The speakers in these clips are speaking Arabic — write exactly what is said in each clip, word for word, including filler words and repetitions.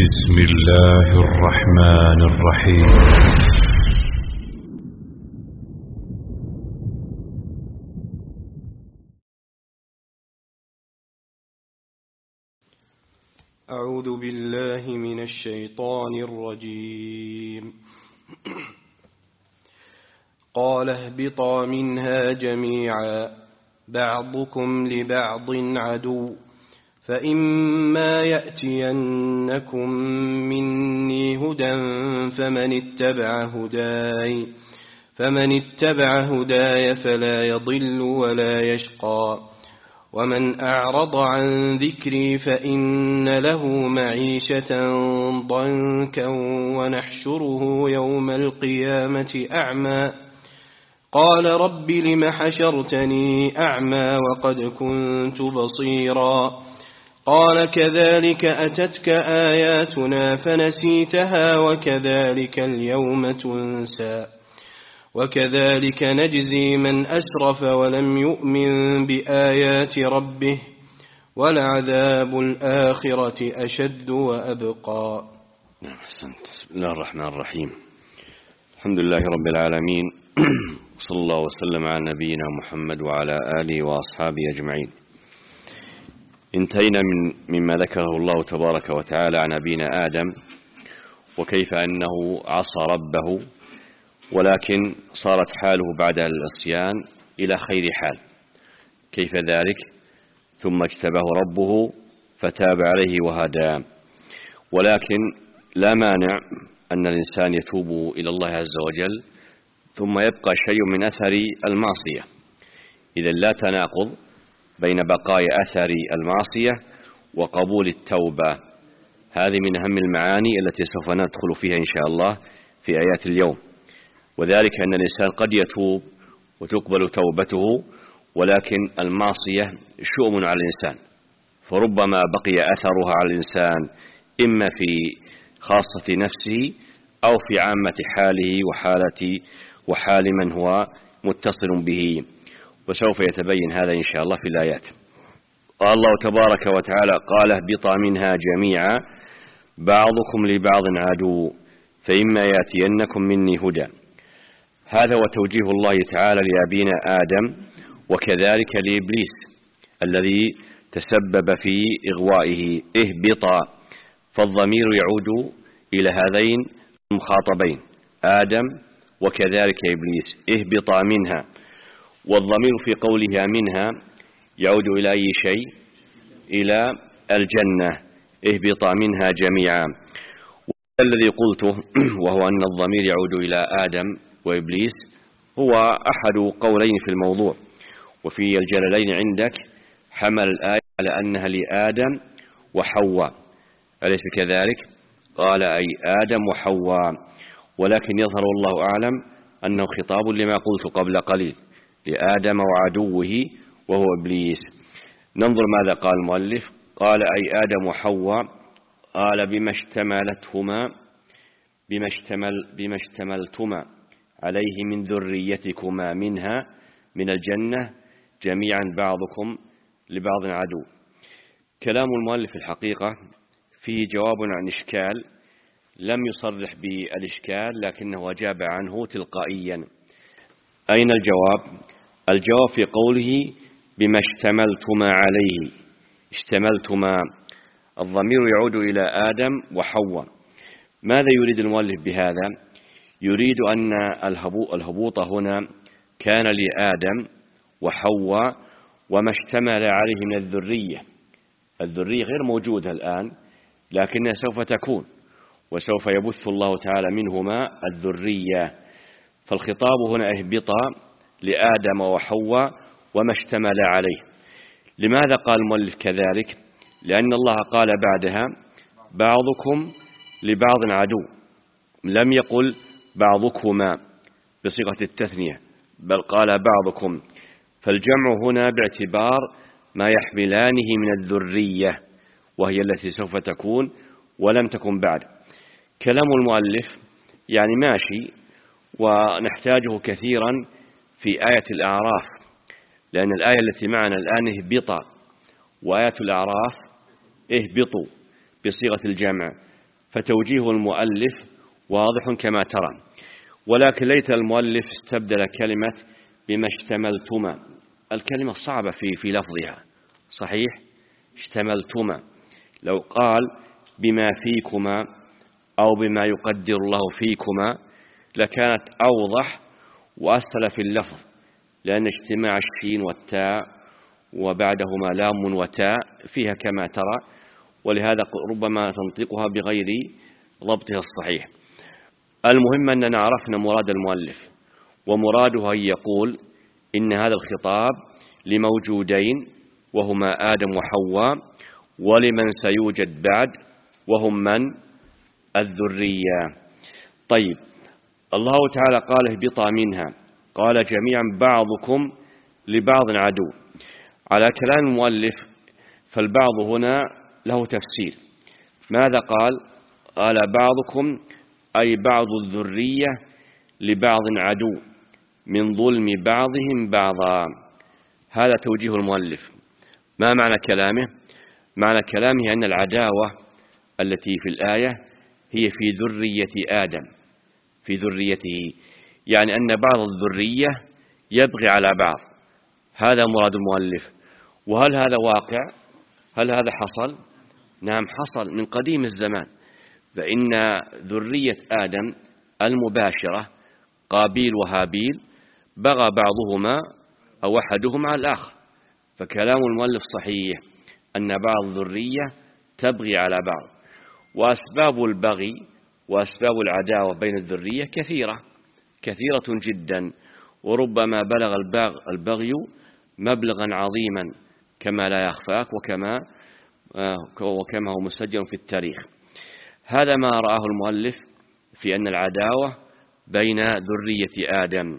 بسم الله الرحمن الرحيم. أعوذ بالله من الشيطان الرجيم. قال اهبطا منها جميعا بعضكم لبعض عدو فإما يأتينكم مني هدى فمن اتبع هداي فمن اتبع هداي فلا يضل ولا يشقى ومن أعرض عن ذكري فإن له معيشة ضنكا ونحشره يوم القيامة أعمى قال رب لم حشرتني أعمى وقد كنت بصيرا قال كذلك أتتك آياتنا فنسيتها وكذلك اليوم تنسى وكذلك نجزي من أسرف ولم يؤمن بآيات ربه ولعذاب الآخرة أشد وأبقى. بسم الله الرحمن الرحيم. الحمد لله رب العالمين، صلى الله وسلم على نبينا محمد وعلى آله وأصحابه أجمعين. انتهينا من مما ذكره الله تبارك وتعالى عن نبينا آدم وكيف أنه عصى ربه، ولكن صارت حاله بعد العصيان إلى خير حال. كيف ذلك؟ ثم اجتباه ربه فتاب عليه وهداه. ولكن لا مانع أن الإنسان يتوب إلى الله عز وجل ثم يبقى شيء من أثر المعصية. إذا لا تناقض بين بقاء أثر المعصية وقبول التوبة. هذه من أهم المعاني التي سوف ندخل فيها إن شاء الله في آيات اليوم، وذلك أن الإنسان قد يتوب وتقبل توبته، ولكن المعصية شؤم على الإنسان، فربما بقي أثرها على الإنسان إما في خاصة نفسه أو في عامة حاله وحالة وحال من هو متصل به، وسوف يتبين هذا إن شاء الله في الآيات. قال الله تبارك وتعالى: قال اهبطا منها جميعا بعضكم لبعض عدو فإما يأتينكم مني هدى. هذا هو توجيه الله تعالى لأبينا آدم وكذلك لإبليس الذي تسبب في إغوائه. اهبطا، فالضمير يعود إلى هذين المخاطبين آدم وكذلك إبليس. اهبطا منها، والضمير في قولها منها يعود إلى أي شيء؟ إلى الجنة. اهبطا منها جميعا. والذي قلته وهو أن الضمير يعود إلى آدم وإبليس هو أحد قولين في الموضوع، وفي الجلالين عندك حمل الآية على أنها لآدم وحواء، أليس كذلك؟ قال أي آدم وحواء، ولكن يظهر الله أعلم أنه خطاب لما قلت قبل قليل، لآدم وعدوه وهو إبليس. ننظر ماذا قال المؤلف. قال أي آدم وحواء، قال بما اشتملتهما بما اشتمل بما اشتملتما عليه من ذريتكما منها من الجنة جميعا بعضكم لبعض عدو. كلام المؤلف الحقيقة فيه جواب عن إشكال لم يصرح بالإشكال لكنه أجاب عنه تلقائيا. أين الجواب؟ الجواب في قوله بما اشتملتما عليه. اشتملتما، الضمير يعود إلى آدم وحواء. ماذا يريد المؤلف بهذا؟ يريد أن الهبوط هنا كان لآدم وحواء وما اشتمل عليه من الذرية. الذرية غير موجودة الآن لكنها سوف تكون، وسوف يبث الله تعالى منهما الذرية. فالخطاب هنا اهبطا لآدم وحواء وما اشتمل عليه. لماذا قال المؤلف كذلك؟ لأن الله قال بعدها بعضكم لبعض عدو، لم يقل بعضكما بصيغة التثنية، بل قال بعضكم. فالجمع هنا باعتبار ما يحملانه من الذرية، وهي التي سوف تكون ولم تكن بعد. كلام المؤلف يعني ماشي، ونحتاجه كثيرا في آية الأعراف، لأن الآية التي معنا الآن اهبطا، وآية الأعراف اهبطوا بصيغة الجمع. فتوجيه المؤلف واضح كما ترى، ولكن ليت المؤلف استبدل كلمة بما اشتملتما. الكلمة صعبة في في لفظها، صحيح، اشتملتما. لو قال بما فيكما أو بما يقدر الله فيكما لكانت أوضح وأسهل في اللفظ، لأن اجتماع الشين والتاء وبعدهما لام وتاء فيها كما ترى، ولهذا ربما تنطقها بغير ضبطها الصحيح. المهم أننا عرفنا مراد المؤلف، ومراده أن يقول إن هذا الخطاب لموجودين وهما آدم وحواء، ولمن سيوجد بعد وهم من؟ الذرية. طيب، الله تعالى قال اهبطا منها، قال جميعا بعضكم لبعض عدو. على كلام المؤلف فالبعض هنا له تفسير. ماذا قال؟ قال بعضكم أي بعض الذرية لبعض عدو من ظلم بعضهم بعضا. هذا توجيه المؤلف. ما معنى كلامه؟ معنى كلامه أن العداوة التي في الآية هي في ذرية آدم، في ذريته، يعني أن بعض الذرية يبغي على بعض. هذا مراد المؤلف. وهل هذا واقع؟ هل هذا حصل؟ نعم حصل من قديم الزمان. فإن ذرية آدم المباشرة قابيل وهابيل بغى بعضهما أو أحدهما على الآخر. فكلام المؤلف صحيح أن بعض الذرية تبغي على بعض. وأسباب البغي وأسباب العداوة بين الذرية كثيرة كثيرة جدا، وربما بلغ البغي مبلغا عظيما كما لا يخفاك وكما وكما هو مسجل في التاريخ. هذا ما رآه المؤلف في أن العداوة بين ذرية آدم.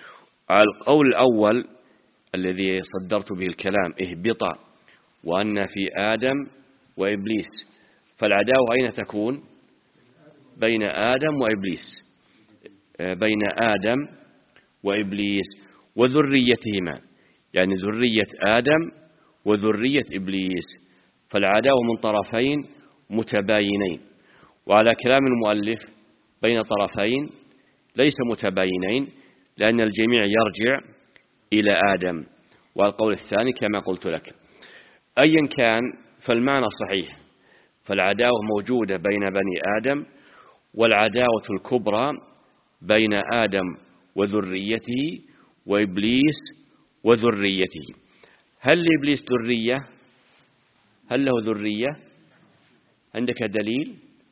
القول الأول الذي صدرت به الكلام اهبط، وأن في آدم وإبليس، فالعداوة أين تكون؟ بين آدم وإبليس، بين آدم وإبليس وذريتهما، يعني ذرية آدم وذرية إبليس، فالعداوة من طرفين متباينين. وعلى كلام المؤلف بين طرفين ليس متباينين، لأن الجميع يرجع إلى آدم. والقول الثاني كما قلت لك. أيا كان فالمعنى صحيح، فالعداوة موجودة بين بني آدم، والعداوة الكبرى بين آدم وذريته وإبليس وذريته. هل لإبليس ذرية؟ هل له ذرية؟ عندك دليل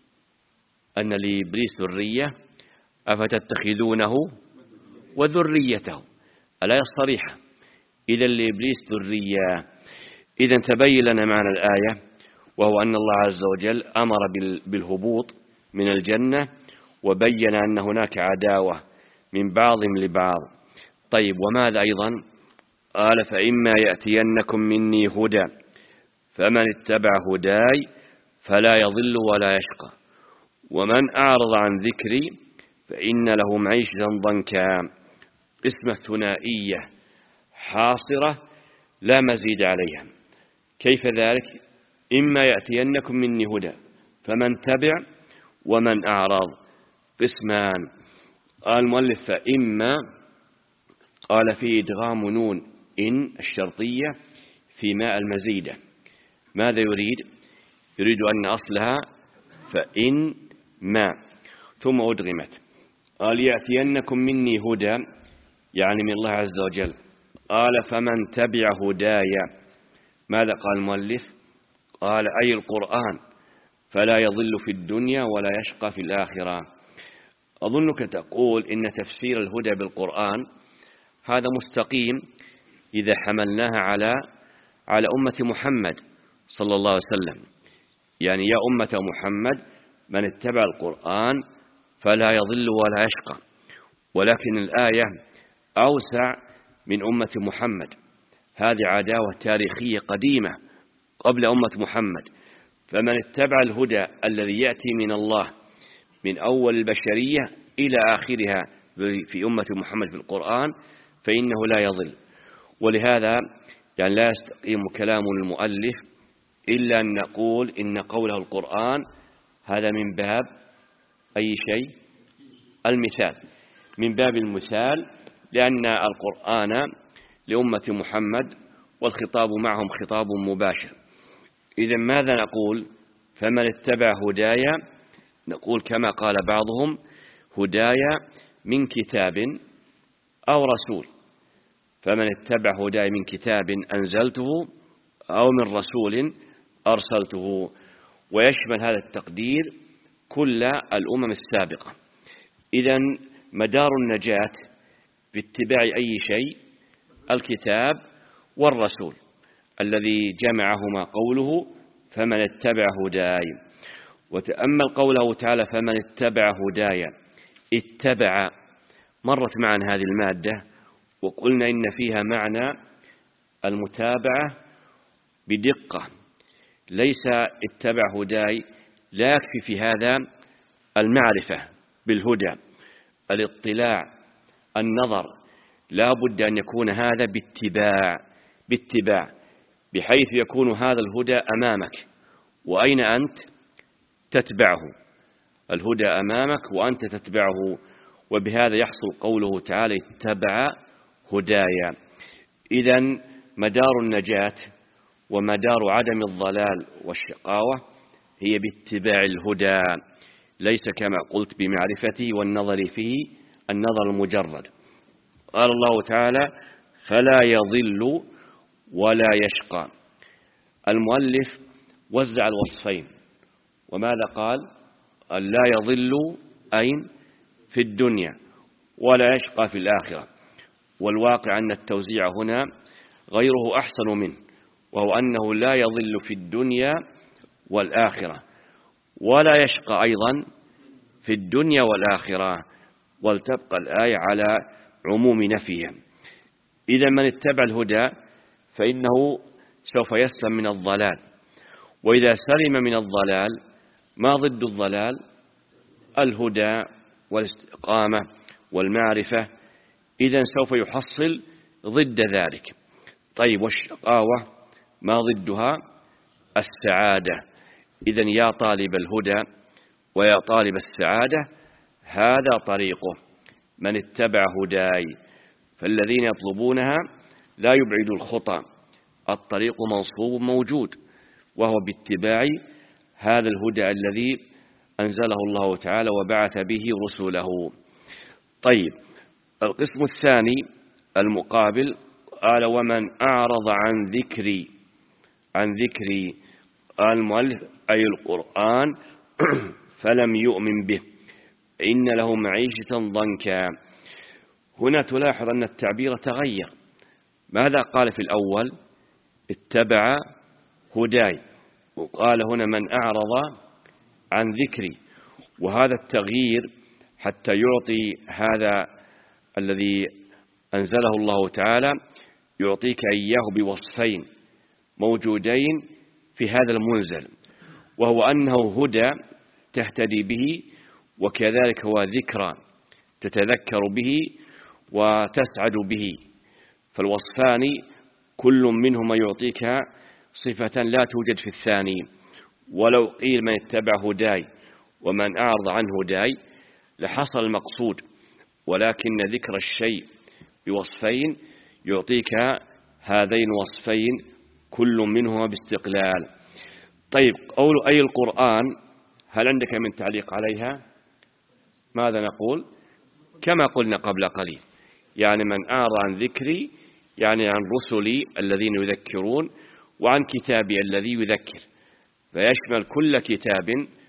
أن لإبليس ذرية؟ أفتتخذونه وذريته، الآية الصريحة. إذا لإبليس ذرية. إذا تبين لنا معنى الآية، وهو أن الله عز وجل أمر بالهبوط من الجنة، وبين أن هناك عداوة من بعضهم لبعض. طيب، وماذا أيضا؟ قال فإما يأتينكم مني هدى فمن اتبع هداي فلا يضل ولا يشقى ومن أعرض عن ذكري فإن له معيشة ضنكا. قسمة ثنائية حاصرة لا مزيد عليها. كيف ذلك؟ إما يأتينكم مني هدى، فمن تبع ومن أعرض قسمان. قال المؤلف فإما، قال في إدغام نون إن الشرطية في ماء المزيدة. ماذا يريد؟ يريد أن أصلها فإن ما ثم أدغمت. قال يأتينكم مني هدى، يعني من الله عز وجل. قال فمن تبع هداي، ماذا قال المؤلف؟ قال أي القرآن، فلا يضل في الدنيا ولا يشقى في الآخرة. أظنك تقول إن تفسير الهدى بالقرآن هذا مستقيم إذا حملناها على على أمة محمد صلى الله عليه وسلم، يعني يا أمة محمد من اتبع القرآن فلا يضل ولا يشقى. ولكن الآية أوسع من أمة محمد. هذه عداوة تاريخية قديمة قبل أمة محمد. فمن اتبع الهدى الذي يأتي من الله من أول البشرية إلى آخرها في أمة محمد في القرآن فإنه لا يضل. ولهذا يعني لا يستقيم كلام المؤلف إلا أن نقول إن قوله القرآن هذا من باب أي شيء؟ المثال، من باب المثال، لأن القرآن لأمة محمد والخطاب معهم خطاب مباشر. إذن ماذا نقول؟ فمن اتبع هدايا، نقول كما قال بعضهم: هدايا من كتاب أو رسول. فمن اتبع هدايا من كتاب أنزلته أو من رسول أرسلته. ويشمل هذا التقدير كل الأمم السابقة. إذن مدار النجاة باتباع أي شيء؟ الكتاب والرسول، الذي جمعهما قوله: فمن اتبع هداي. وتأمل قوله تعالى: فمن اتبع هداي. اتبع مرت معنا هذه المادة، وقلنا إن فيها معنى المتابعة بدقة. ليس اتبع هداي لا يكفي في هذا المعرفة بالهدى، الاطلاع، النظر، لا بد أن يكون هذا باتباع باتباع بحيث يكون هذا الهدى أمامك، وأين أنت تتبعه؟ الهدى أمامك وأنت تتبعه. وبهذا يحصل قوله تعالى: اتبع هدايا. إذن مدار النجاة ومدار عدم الضلال والشقاوة هي باتباع الهدى، ليس كما قلت بمعرفته والنظر فيه النظر المجرد. قال الله تعالى: فلا يضل ولا يشقى. المؤلف وزع الوصفين، وماذا قال؟ لا يضل أين؟ في الدنيا، ولا يشقى في الآخرة. والواقع أن التوزيع هنا غيره أحسن منه، وهو أنه لا يضل في الدنيا والآخرة، ولا يشقى أيضا في الدنيا والآخرة، ولتبقى الآية على عموم نفيها. إذا من اتبع الهدى فإنه سوف يسلم من الضلال. وإذا سلم من الضلال، ما ضد الضلال؟ الهدى والاستقامة والمعرفة. إذا سوف يحصل ضد ذلك. طيب، والشقاوة ما ضدها؟ السعادة. إذا يا طالب الهدى ويا طالب السعادة، هذا طريقه: من اتبع هداي. فالذين يطلبونها لا يبعدوا الخطى، الطريق منصوب موجود، وهو باتباع هذا الهدى الذي أنزله الله تعالى وبعث به رسله. طيب، القسم الثاني المقابل قال: ومن أعرض عن ذكري. عن ذكري قال المؤلف: أي القرآن فلم يؤمن به إن له معيشة ضنكا. هنا تلاحظ أن التعبير تغير. ماذا قال في الأول؟ اتبع هداي، وقال هنا: من أعرض عن ذكري. وهذا التغيير حتى يعطي هذا الذي أنزله الله تعالى، يعطيك إياه بوصفين موجودين في هذا المنزل، وهو أنه هدى تهتدي به، وكذلك هو ذكرى تتذكر به وتسعد به. فالوصفان كل منهما يعطيك صفة لا توجد في الثاني. ولو قيل من اتبع هداي ومن أعرض عن هداي لحصل المقصود، ولكن ذكر الشيء بوصفين يعطيك هذين الوصفين كل منهما باستقلال. طيب، قول أي القرآن، هل عندك من تعليق عليها؟ ماذا نقول؟ كما قلنا قبل قليل، يعني من أعرض عن ذكري يعني عن رسلي الذين يذكرون، وعن كتابي الذي يذكر، فيشمل كل كتاب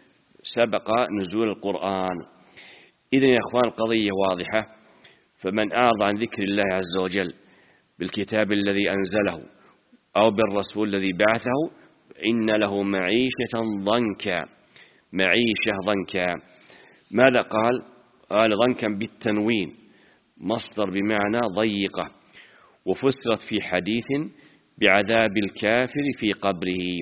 سبق نزول القرآن. إذن يا أخوان القضية واضحة. فمن أعرض عن ذكر الله عز وجل بالكتاب الذي أنزله أو بالرسول الذي بعثه، إن له معيشة ضنكا. معيشة ضنكا. ماذا قال؟ قال ضنكا بالتنوين، مصدر بمعنى ضيقة، وفسرت في حديث بعذاب الكافر في قبره.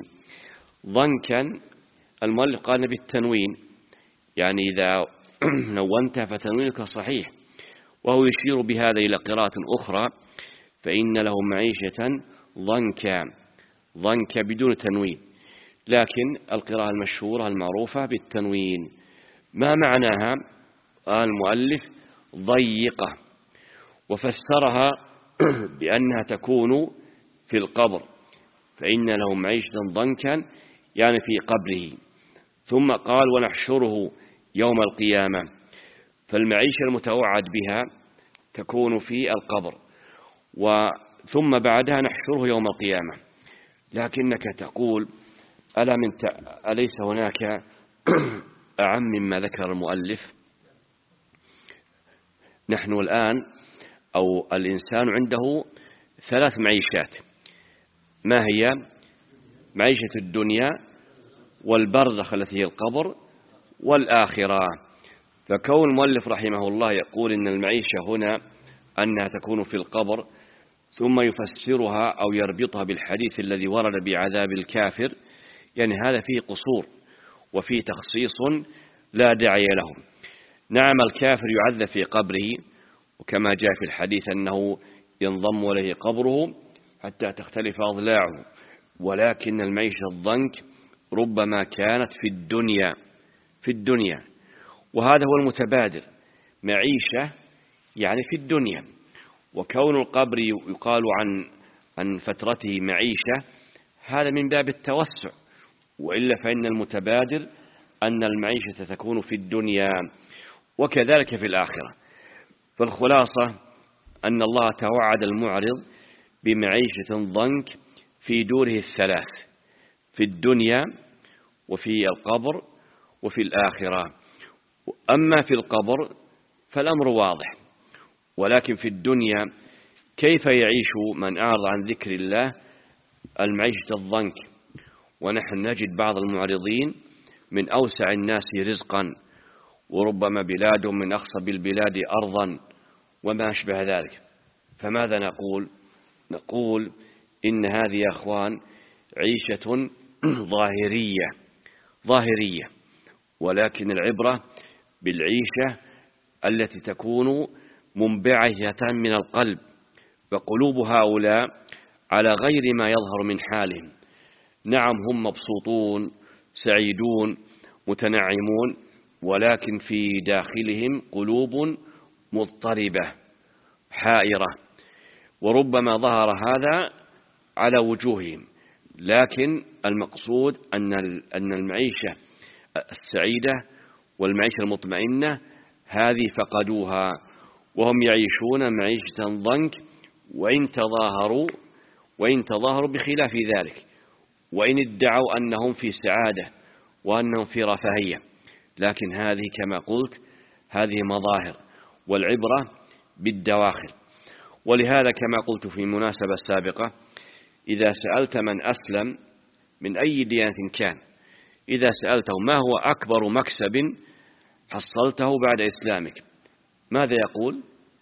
ضنكا المؤلف قال بالتنوين، يعني إذا نونت فتنوينك صحيح، وهو يشير بهذا إلى قراءة أخرى: فإن له معيشة ضنكا. ضنكا بدون تنوين، لكن القراءة المشهورة المعروفة بالتنوين. ما معناها؟ المؤلف ضيقة، وفسرها بأنها تكون في القبر، فإن له معيشة ضنكا يعني في قبره. ثم قال ونحشره يوم القيامة، فالمعيشة المتوعد بها تكون في القبر، ثم بعدها نحشره يوم القيامة. لكنك تقول ألا من ت... أليس هناك أعم مما ذكر المؤلف؟ نحن الآن أو الإنسان عنده ثلاث معيشات. ما هي؟ معيشة الدنيا والبرزخ التي هي القبر والآخرة. فكون المؤلف رحمه الله يقول إن المعيشة هنا أنها تكون في القبر، ثم يفسرها أو يربطها بالحديث الذي ورد بعذاب الكافر، يعني هذا فيه قصور وفيه تخصيص لا داعي له. نعم الكافر يعذب في قبره، وكما جاء في الحديث أنه ينضم إليه قبره حتى تختلف أضلاعه، ولكن المعيشة الضنك ربما كانت في الدنيا في الدنيا وهذا هو المتبادر، معيشة يعني في الدنيا. وكون القبر يقال عن عن فترته معيشة هذا من باب التوسع، وإلا فإن المتبادر أن المعيشة تكون في الدنيا وكذلك في الآخرة. فالخلاصة أن الله توعد المعرض بمعيشة ضنك في دوره الثلاث، في الدنيا وفي القبر وفي الآخرة. أما في القبر فالأمر واضح، ولكن في الدنيا كيف يعيش من أعرض عن ذكر الله المعيشة الضنك؟ ونحن نجد بعض المعرضين من أوسع الناس رزقا، وربما بلادهم من أخصب البلاد أرضا وما أشبه ذلك. فماذا نقول؟ نقول إن هذه يا أخوان عيشة ظاهرية ظاهرية، ولكن العبرة بالعيشة التي تكون منبعثة من القلب، وقلوب هؤلاء على غير ما يظهر من حالهم. نعم هم مبسوطون سعيدون متنعمون، ولكن في داخلهم قلوب مضطربة حائرة، وربما ظهر هذا على وجوههم. لكن المقصود أن أن المعيشة السعيدة والمعيشة المطمئنة هذه فقدوها، وهم يعيشون معيشة ضنك، وإن تظاهروا وإن تظاهروا بخلاف ذلك، وإن ادعوا أنهم في سعادة وأنهم في رفاهية، لكن هذه كما قلت هذه مظاهر، والعبرة بالدواخل. ولهذا كما قلت في مناسبة سابقة، إذا سألت من أسلم من أي ديانة كان، إذا سألته ما هو أكبر مكسب حصلته بعد إسلامك، ماذا يقول؟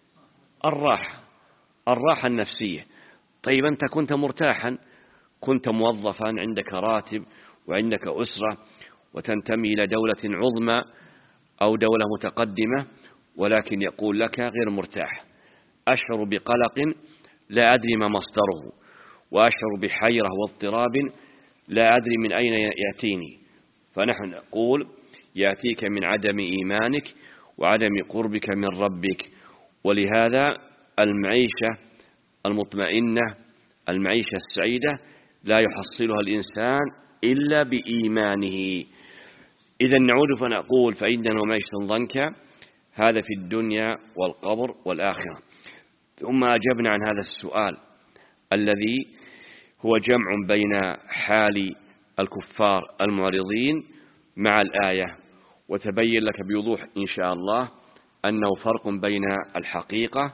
الراحة الراحة النفسية. طيب أنت كنت مرتاحا، كنت موظفا، عندك راتب وعندك أسرة وتنتمي إلى دولة عظمى أو دولة متقدمة، ولكن يقول لك غير مرتاح، أشعر بقلق لا أدري ما مصدره، وأشعر بحيرة واضطراب لا أدري من أين يأتيني. فنحن نقول يأتيك من عدم إيمانك وعدم قربك من ربك. ولهذا المعيشة المطمئنة المعيشة السعيدة لا يحصلها الإنسان إلا بإيمانه. إذا نعود فنقول فإنه معيشة ضنكا هذا في الدنيا والقبر والآخرة. ثم أجبنا عن هذا السؤال الذي هو جمع بين حال الكفار المعرضين مع الآية، وتبين لك بوضوح إن شاء الله أنه فرق بين الحقيقة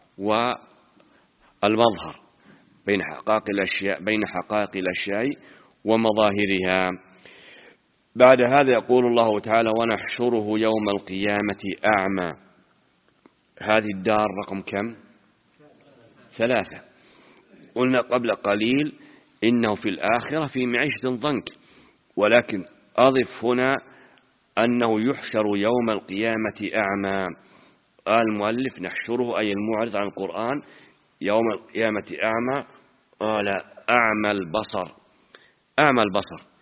والمظهر، بين حقائق الأشياء بين حقائق الأشياء ومظاهرها. بعد هذا يقول الله تعالى ونحشره يوم القيامة أعمى. هذه الدار رقم كم؟ ثلاثة. قلنا قبل قليل إنه في الآخرة في معيشة ضنك، ولكن أضف هنا أنه يحشر يوم القيامة أعمى. قال المؤلف نحشره أي المعرض عن القرآن يوم القيامة أعمى. قال أعمى البصر. أعمى البصر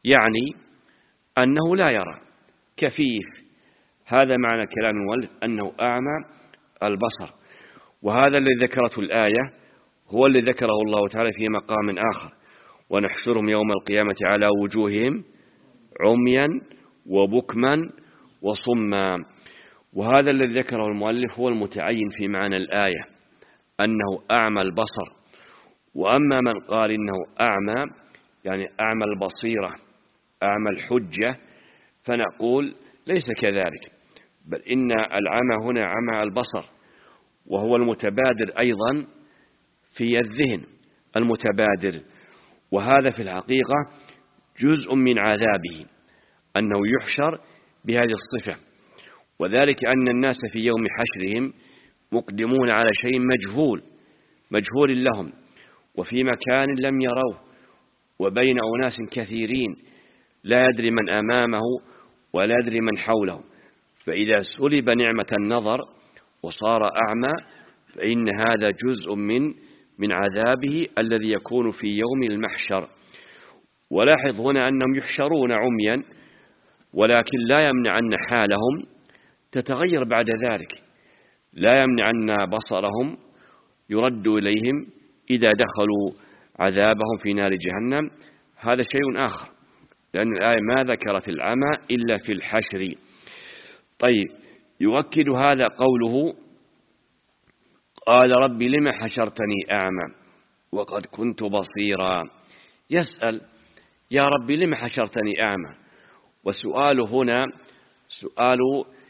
يعني أنه لا يرى، كفيف. هذا معنى كلام المؤلف أنه أعمى البصر. وهذا الذي ذكرته الآية هو الذي ذكره الله تعالى في مقام آخر: ونحشرهم يوم القيامة على وجوههم عميا وبكما وصما. وهذا الذي ذكره المؤلف هو المتعين في معنى الآية، أنه أعمى البصر. وأما من قال إنه أعمى يعني أعمى البصيرة أعمى الحجة، فنقول ليس كذلك، بل إن العمى هنا عمى البصر، وهو المتبادر أيضا في الذهن المتبادر. وهذا في الحقيقة جزء من عذابه، أنه يحشر بهذه الصفة. وذلك أن الناس في يوم حشرهم مقدمون على شيء مجهول مجهول لهم، وفي مكان لم يروه، وبين أناس كثيرين لا يدري من أمامه ولا يدري من حوله. فإذا سلب نعمة النظر وصار أعمى فإن هذا جزء من من عذابه الذي يكون في يوم المحشر. ولاحظ هنا أنهم يحشرون عميا، ولكن لا يمنع أن حالهم تتغير بعد ذلك، لا يمنع أن بصرهم يرد إليهم إذا دخلوا عذابهم في نار جهنم. هذا شيء آخر، لأن الآية ما ذكرت العمى إلا في الحشر. طيب، يؤكد هذا قوله: قال رب لم حشرتني أعمى وقد كنت بصيرا. يسأل: يا رب لم حشرتني أعمى؟ وسؤاله هنا سؤال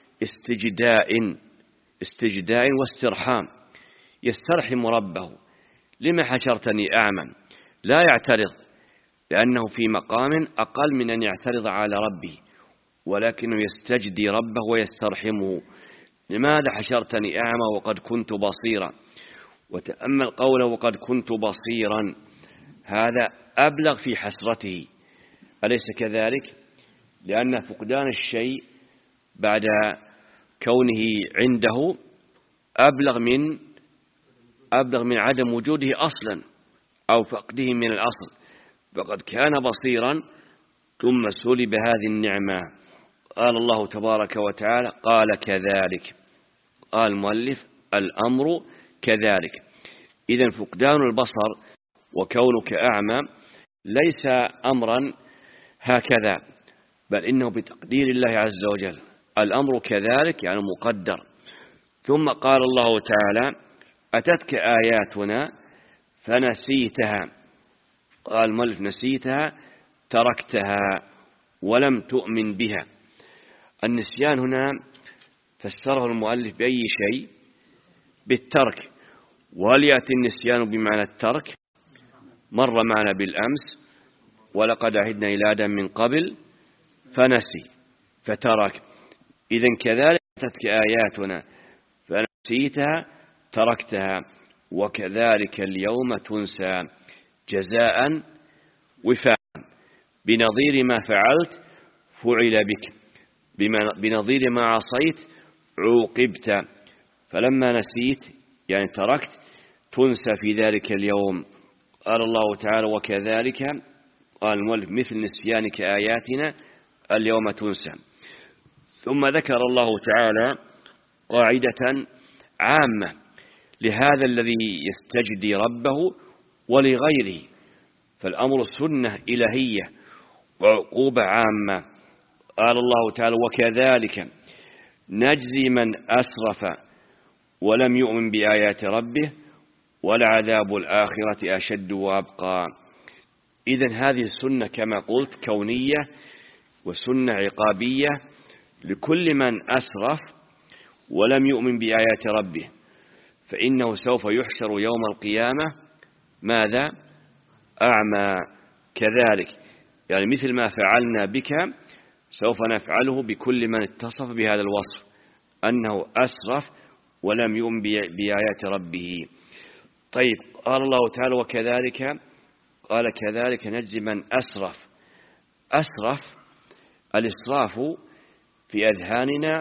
استجداء استجداء واسترحام، يسترحم ربه: لم حشرتني أعمى؟ لا يعترض، لأنه في مقام أقل من أن يعترض على ربه، ولكنه يستجدي ربه ويسترحمه: لماذا حشرتني أعمى وقد كنت بصيرا؟ وتأمل قوله وقد كنت بصيرا، هذا أبلغ في حسرته، أليس كذلك؟ لأن فقدان الشيء بعد كونه عنده أبلغ من أبلغ من عدم وجوده أصلا أو فقده من الأصل. فقد كان بصيرا ثم سلب هذه النعمة. قال الله تبارك وتعالى: قال كذلك. قال المؤلف: الأمر كذلك. إذن فقدان البصر وكونك أعمى ليس أمرا هكذا، بل إنه بتقدير الله عز وجل. الأمر كذلك يعني مقدر. ثم قال الله تعالى: أتتك آياتنا فنسيتها. قال المؤلف: نسيتها تركتها ولم تؤمن بها. النسيان هنا فسره المؤلف بأي شيء؟ بالترك. وهل يأتي النسيان بمعنى الترك؟ مر معنا بالأمس: ولقد عهدنا إلى آدم من قبل فنسي فترك. إذن كذلك أتتك آياتنا فنسيتها تركتها وكذلك اليوم تنسى جزاء وفاء، بنظير ما فعلت فعل بك، بنظير ما عصيت عوقبت. فلما نسيت يعني تركت تنسى في ذلك اليوم. قال الله تعالى: وكذلك. قال المؤلف: مثل نسيانك آياتنا اليوم تنسى. ثم ذكر الله تعالى قاعدة عامة لهذا الذي يستجدي ربه ولغيره، فالأمر سنة إلهية وعقوبة عامة. قال الله تعالى: وكذلك نجزي من أسرف ولم يؤمن بآيات ربه ولعذاب الآخرة أشد وأبقى. إذن هذه السنة كما قلت كونية وسنة عقابية لكل من أسرف ولم يؤمن بآيات ربه، فإنه سوف يحشر يوم القيامة ماذا؟ أعمى كذلك. يعني مثل ما فعلنا بك سوف نفعله بكل من اتصف بهذا الوصف، أنه أسرف ولم يؤمن بآيات ربه. طيب، قال الله تعالى: وكذلك. قال: كذلك نجزي من أسرف. أسرف، الإسراف في أذهاننا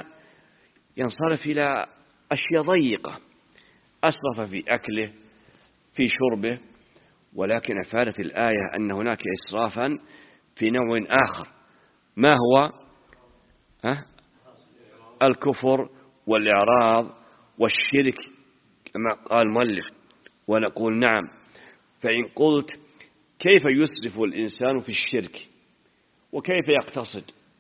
ينصرف إلى أشياء ضيقة، أسرف في أكله في شربه، ولكن أفادت الآية أن هناك إسرافا في نوع آخر. ما هو؟ ها؟ الكفر والإعراض والشرك كما قال المؤلف. ونقول نعم. فإن قلت كيف يسرف الإنسان في الشرك وكيف يقتصد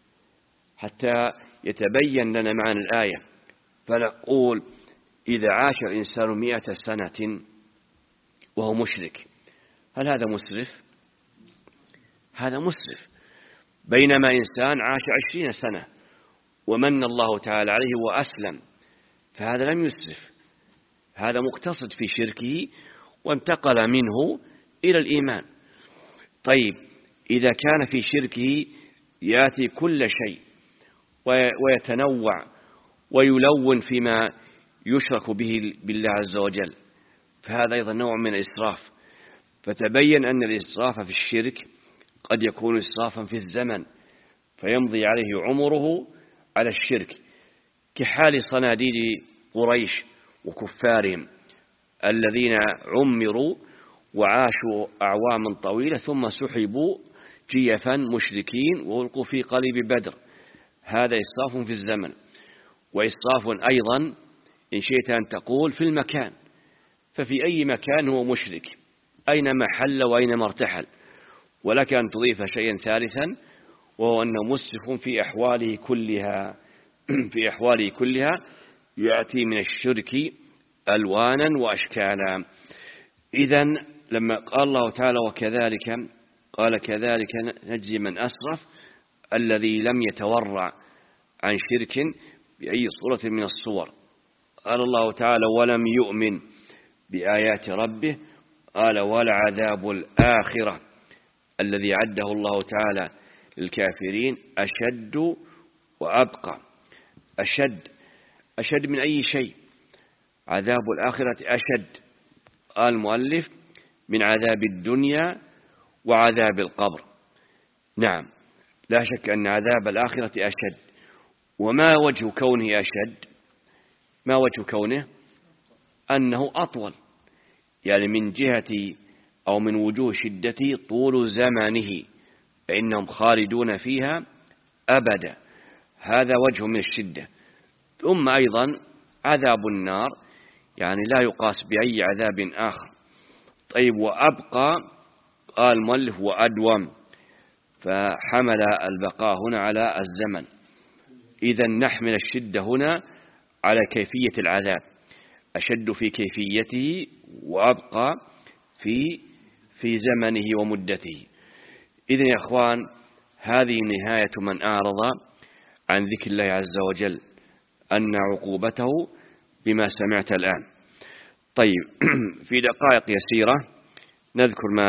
حتى يتبين لنا معنى الآية، فنقول إذا عاش الإنسان مئة سنة وهو مشرك، هل هذا مسرف؟ هذا مسرف. بينما إنسان عاش عشرين سنة ومن الله تعالى عليه وأسلم، فهذا لم يسرف، هذا مقتصد في شركه وانتقل منه إلى الإيمان. طيب إذا كان في شركه يأتي كل شيء ويتنوع ويلون فيما يشرك به بالله عز وجل، فهذا أيضا نوع من الإسراف. فتبين أن الإسراف في الشرك قد يكون إسرافا في الزمن، فيمضي عليه عمره على الشرك، كحال صناديد قريش وكفارهم الذين عمروا وعاشوا أعواما طويلة ثم سحبوا جيفا مشركين وألقوا في قليب بدر. هذا إسراف في الزمن، وإسراف أيضا إن شئت أن تقول في المكان، ففي أي مكان هو مشرك أينما حل وأينما ارتحل. ولك أن تضيف شيئا ثالثا، وهو أنه مسرف في أحواله كلها في أحواله كلها يأتي من الشرك ألوانا وأشكالا. إذن لما قال الله تعالى وكذلك قال كذلك نجزي من أسرف، الذي لم يتورع عن شرك بأي صورة من الصور. قال الله تعالى ولم يؤمن بآيات ربه، قال ولعذاب الآخرة الذي عده الله تعالى للكافرين أشد وأبقى. أشد أشد من أي شيء؟ عذاب الآخرة أشد، قال المؤلف، من عذاب الدنيا وعذاب القبر. نعم، لا شك أن عذاب الآخرة أشد. وما وجه كونه أشد؟ ما وجه كونه؟ أنه أطول، يعني من جهة أو من وجوه شدته طول زمانه، فإنهم خالدون فيها أبدا، هذا وجه من الشدة. ثم أيضا عذاب النار يعني لا يقاس بأي عذاب آخر. طيب وأبقى، قال المؤلف وأدوم، فحمل البقاء هنا على الزمن. إذا نحمل الشدة هنا على كيفية العذاب، أشد في كيفيته وأبقى في في زمنه ومدته. إذن يا أخوان، هذه نهاية من أعرض عن ذكر الله عز وجل، أن عقوبته بما سمعت الآن. طيب في دقائق يسيرة نذكر ما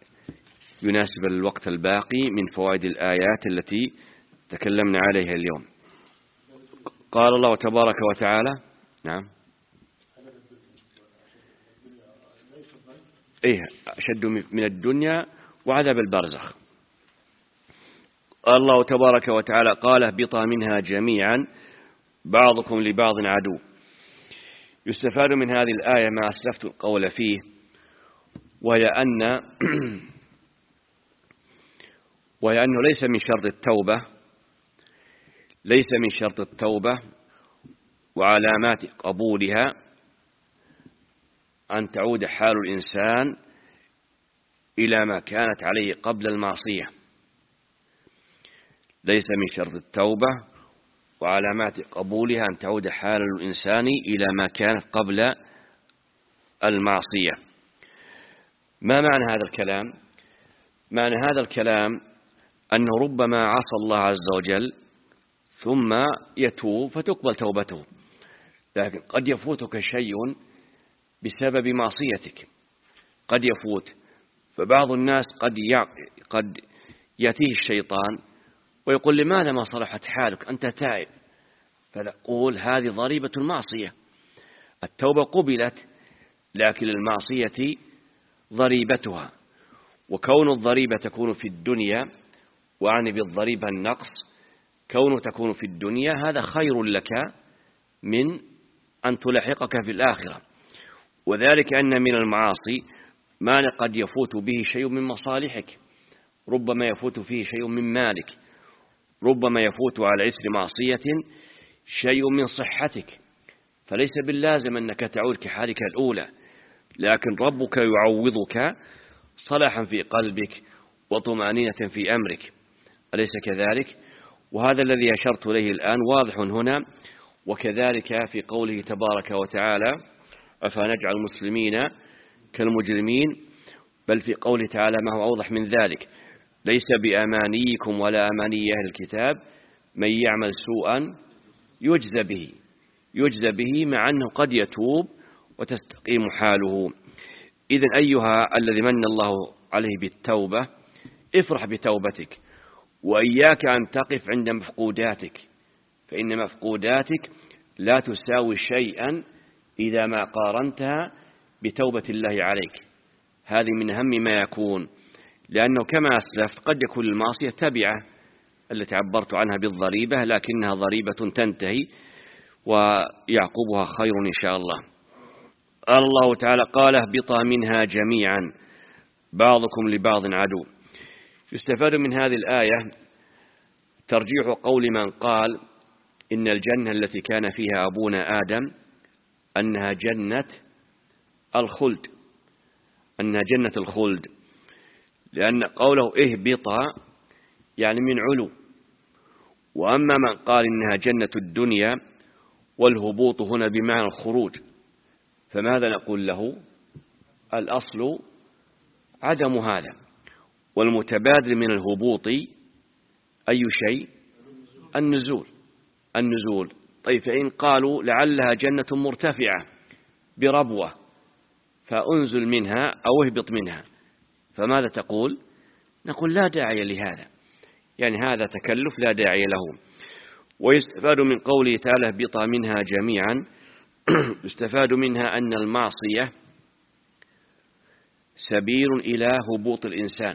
يناسب الوقت الباقي من فوائد الآيات التي تكلمنا عليها اليوم. قال الله تبارك وتعالى، نعم، إيه أشد من الدنيا وعذاب البرزخ. قال الله تبارك وتعالى قال اهبطا منها جميعا بعضكم لبعض عدو. يستفاد من هذه الآية ما أسلفت القول فيه، وهي أن وهي أنه ليس من شرط التوبة ليس من شرط التوبة وعلامات قبولها أن تعود حال الإنسان إلى ما كانت عليه قبل المعصية. ليس من شرط التوبة وعلامات قبولها أن تعود حال الإنسان إلى ما كانت قبل المعصية. ما معنى هذا الكلام؟ معنى هذا الكلام أنه ربما عصى الله عز وجل ثم يتوب فتقبل توبته، لكن قد يفوتك شيء بسبب معصيتك، قد يفوت. فبعض الناس قد قد يأتيه الشيطان ويقول لماذا ما صلحت حالك أنت تائب؟ فنقول هذه ضريبة المعصية. التوبة قبلت، لكن المعصية ضريبتها، وكون الضريبة تكون في الدنيا، وعني بالضريبة النقص، كونه تكون في الدنيا هذا خير لك من أن تلحقك في الآخرة. وذلك أن من المعاصي ما قد يفوت به شيء من مصالحك، ربما يفوت فيه شيء من مالك، ربما يفوت على إثر معصية شيء من صحتك، فليس باللازم أنك تعود كحالك الأولى، لكن ربك يعوضك صلاحا في قلبك وطمأنينة في أمرك، أليس كذلك؟ وهذا الذي أشرت إليه الآن واضح هنا. وكذلك في قوله تبارك وتعالى أفنجعل المسلمين كالمجرمين، بل في قوله تعالى ما هو أوضح من ذلك: ليس بأمانيكم ولا أماني أهل الكتاب من يعمل سوءا يجزى به، يجزى به مع أنه قد يتوب وتستقيم حاله. إذن أيها الذي من الله عليه بالتوبة، افرح بتوبتك، وإياك أن تقف عند مفقوداتك، فإن مفقوداتك لا تساوي شيئا إذا ما قارنتها بتوبة الله عليك. هذه من أهم ما يكون، لأنه كما أسلفت قد يكون المعصية تبعة التي عبرت عنها بالضريبة، لكنها ضريبة تنتهي ويعقبها خير إن شاء الله. قال الله تعالى قال اهبطا منها جميعا بعضكم لبعض عدو. يستفاد من هذه الآية ترجيح قول من قال إن الجنة التي كان فيها أبونا آدم أنها جنة الخلد، أنها جنة الخلد، لأن قوله اهبطا يعني من علو. وأما من قال إنها جنة الدنيا والهبوط هنا بمعنى الخروج، فماذا نقول له؟ الأصل عدم هذا، والمتبادل من الهبوط أي شيء؟ النزول، النزول. طيب فإن قالوا لعلها جنة مرتفعة بربوة فأنزل منها أو اهبط منها، فماذا تقول؟ نقول لا داعي لهذا، يعني هذا تكلف لا داعي له. ويستفاد من قوله تعالى اهبطا منها جميعا، يستفاد منها أن المعصية سبيل إلى هبوط الإنسان،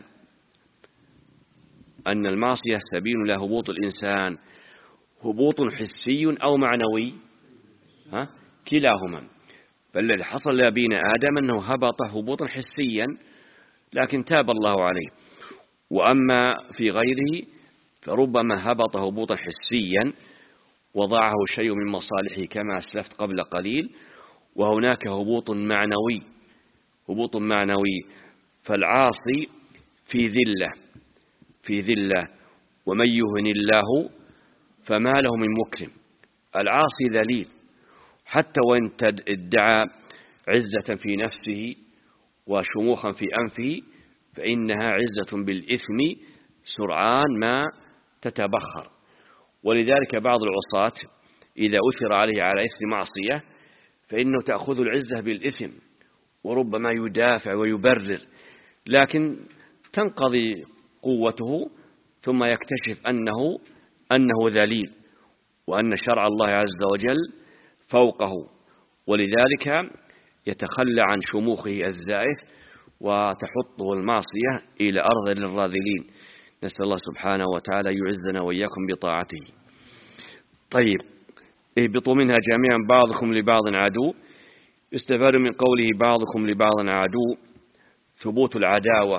أن المعصية سبيل إلى هبوط الإنسان، هبوط حسي أو معنوي، ها؟ كلاهما. فالذي حصل لأبينا آدم أنه هبط هبوطا حسيا لكن تاب الله عليه، وأما في غيره فربما هبط هبوطا حسيا وضعه شيء من مصالحه كما أسلفت قبل قليل، وهناك هبوط معنوي، هبوط معنوي. فالعاصي في ذلة، في ذلة، ومن يهن الله فما له من مكرم. العاصي ذليل حتى وإن ادعى عزة في نفسه وشموخا في أنفه، فإنها عزة بالإثم سرعان ما تتبخر. ولذلك بعض العصاة إذا أثر عليه على إثم معصية فإنه تأخذ العزة بالإثم، وربما يدافع ويبرر، لكن تنقضي قوته ثم يكتشف أنه أنه ذليل، وأن شرع الله عز وجل فوقه، ولذلك يتخلى عن شموخه الزائف وتحطه المعصية إلى أرض للراذلين. نسأل الله سبحانه وتعالى يعزنا وإياكم بطاعته. طيب اهبطوا منها جميعا بعضكم لبعض عدو. يستفاد من قوله بعضكم لبعض عدو ثبوت العداوة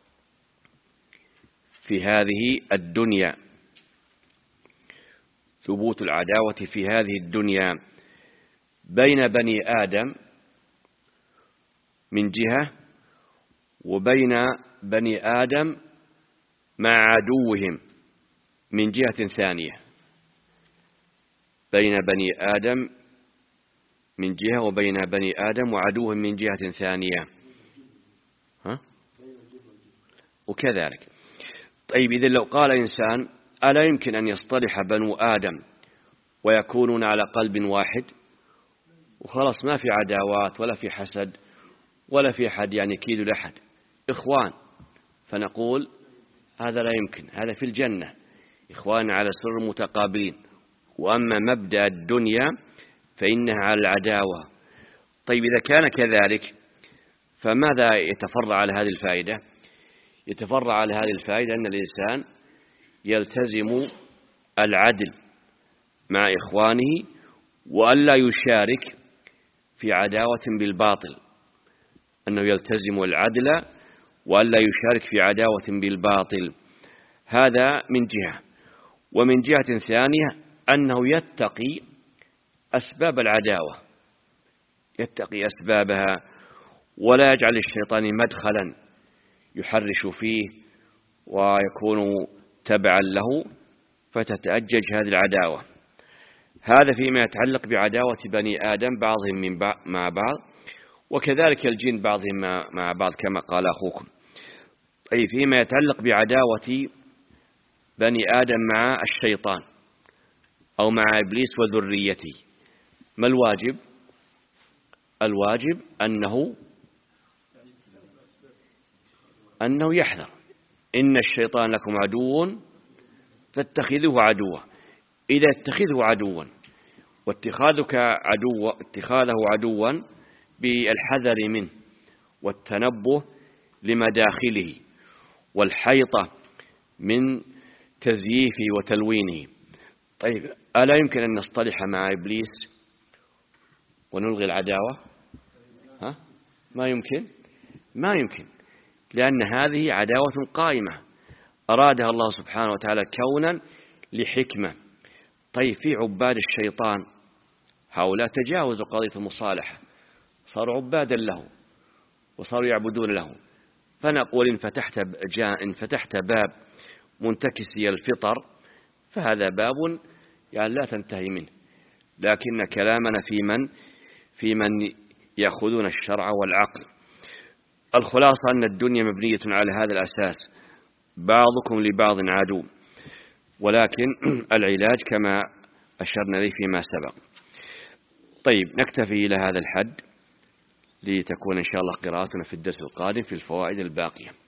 في هذه الدنيا، ثبوت العداوة في هذه الدنيا بين بني آدم من جهة، وبين بني آدم مع عدوهم من جهة ثانية، بين بني آدم من جهة وبين بني آدم وعدوهم من جهة ثانية، ها؟ وكذلك. طيب إذن لو قال إنسان ألا يمكن أن يصطلح بنو آدم ويكونون على قلب واحد وخلاص ما في عداوات ولا في حسد ولا في أحد يعني كيد لأحد، إخوان، فنقول هذا لا يمكن، هذا في الجنة إخوان على سر متقابلين، وأما مبدأ الدنيا فإنها على العداوة. طيب إذا كان كذلك فماذا يتفرع على هذه الفائدة؟ يتفرع على هذه الفائدة أن الإنسان يلتزم العدل مع إخوانه وألا يشارك في عداوة بالباطل، أنه يلتزم العدل وألا يشارك في عداوة بالباطل. هذا من جهة. ومن جهة ثانية أنه يتقي أسباب العداوة، يتقي أسبابها، ولا يجعل الشيطان مدخلا يحرش فيه ويكون تبعا له فتتأجج هذه العداوة. هذا فيما يتعلق بعداوة بني آدم بعضهم من بعض مع بعض، وكذلك الجن بعضهم مع بعض كما قال أخوكم. أي فيما يتعلق بعداوة بني آدم مع الشيطان أو مع إبليس وذريته، ما الواجب؟ الواجب أنه أنه يحذر. إن الشيطان لكم عدو فاتخذوه عدوا. إذا اتخذه عدوا، واتخاذك عدو اتخاذه عدوا بالحذر منه والتنبه لمداخله والحيطة من تزييفه وتلوينه. طيب، ألا يمكن أن نصطلح مع إبليس ونلغي العداوة؟ ها؟ ما يمكن ما يمكن لأن هذه عداوة قائمة أرادها الله سبحانه وتعالى كونا لحكمة. طيب، في عباد الشيطان هؤلاء تجاوزوا قضية المصالحة، صاروا عبادا له وصاروا يعبدون له. فنقول إن فتحت جاء إن فتحت باب منتكسي الفطر فهذا باب يعني لا تنتهي منه. لكن كلامنا في من في من يأخذون الشرع والعقل. الخلاصة أن الدنيا مبنية على هذا الأساس، بعضكم لبعض عدو، ولكن العلاج كما أشرنا إليه فيما سبق. طيب، نكتفي إلى هذا الحد لتكون إن شاء الله قراءتنا في الدرس القادم في الفوائد الباقية.